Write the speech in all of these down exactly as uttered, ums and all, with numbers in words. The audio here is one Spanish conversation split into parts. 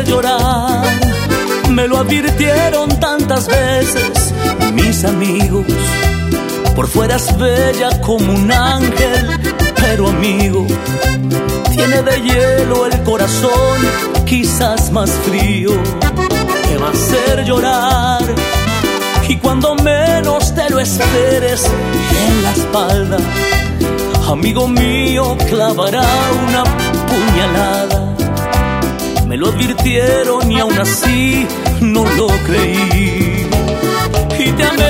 llorar. Me lo advirtieron tantas veces mis amigos. Por fuera es bella como un ángel, pero amigo, tiene de hielo el corazón, quizás más frío. Te va a hacer llorar y cuando menos te lo esperes, en la espalda, amigo mío, clavará una puñalada. Me lo advirtieron y aún así no lo creí. Y te amé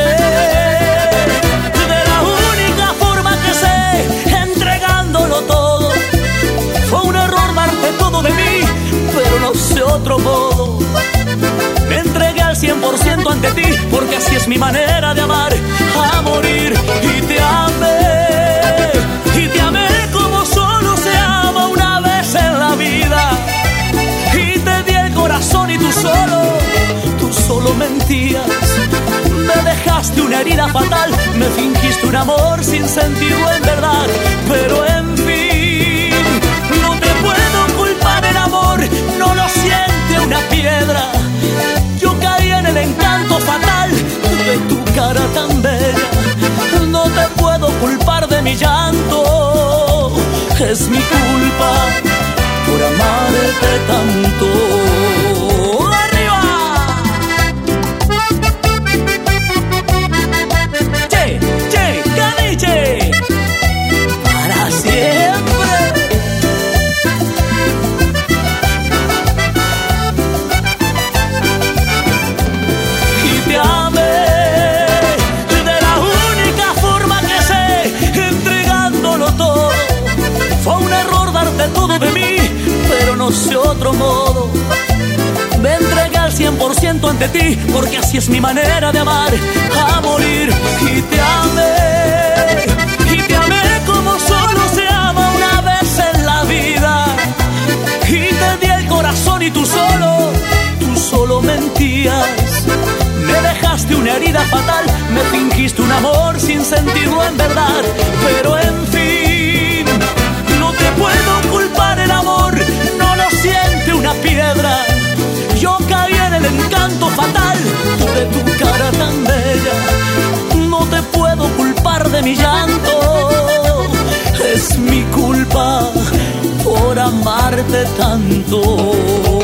de la única forma que sé, entregándolo todo. Fue un error darte todo de mí, pero no sé otro modo. Me entregué al cien por ciento ante ti, porque así es mi manera de amar, a morir. Y te amé, y te amé como solo se ama una vez en la vida. Y te di el corazón y tú solo, tú solo mentías. Me dejaste una herida fatal, me fingiste un amor sin sentido en verdad. Pero en fin, no te puedo culpar, el amor no lo siente una piedra. Yo caí en el encanto fatal de tu cara tan bella. No te puedo culpar de mi llanto, es mi culpa por amarte tanto. ¡Arriba! Che, che, caniche, para siempre. Y te amé de la única forma que sé, entregándolo todo. Fue un error darte todo de mí, pero no sé otro modo. Me entregué al cien por ciento ante ti, porque así es mi manera de amar, a morir. Y te amé, y te amé como solo se ama una vez en la vida. Y te di el corazón y tú solo, tú solo mentías. Me dejaste una herida fatal, me fingiste un amor sin sentirlo en verdad. Pero en fin, no te puedo culpar, el amor no lo siente una piedra. Yo caí en el encanto fatal de tu cara tan bella. No te puedo culpar de mi llanto, es mi culpa por amarte tanto.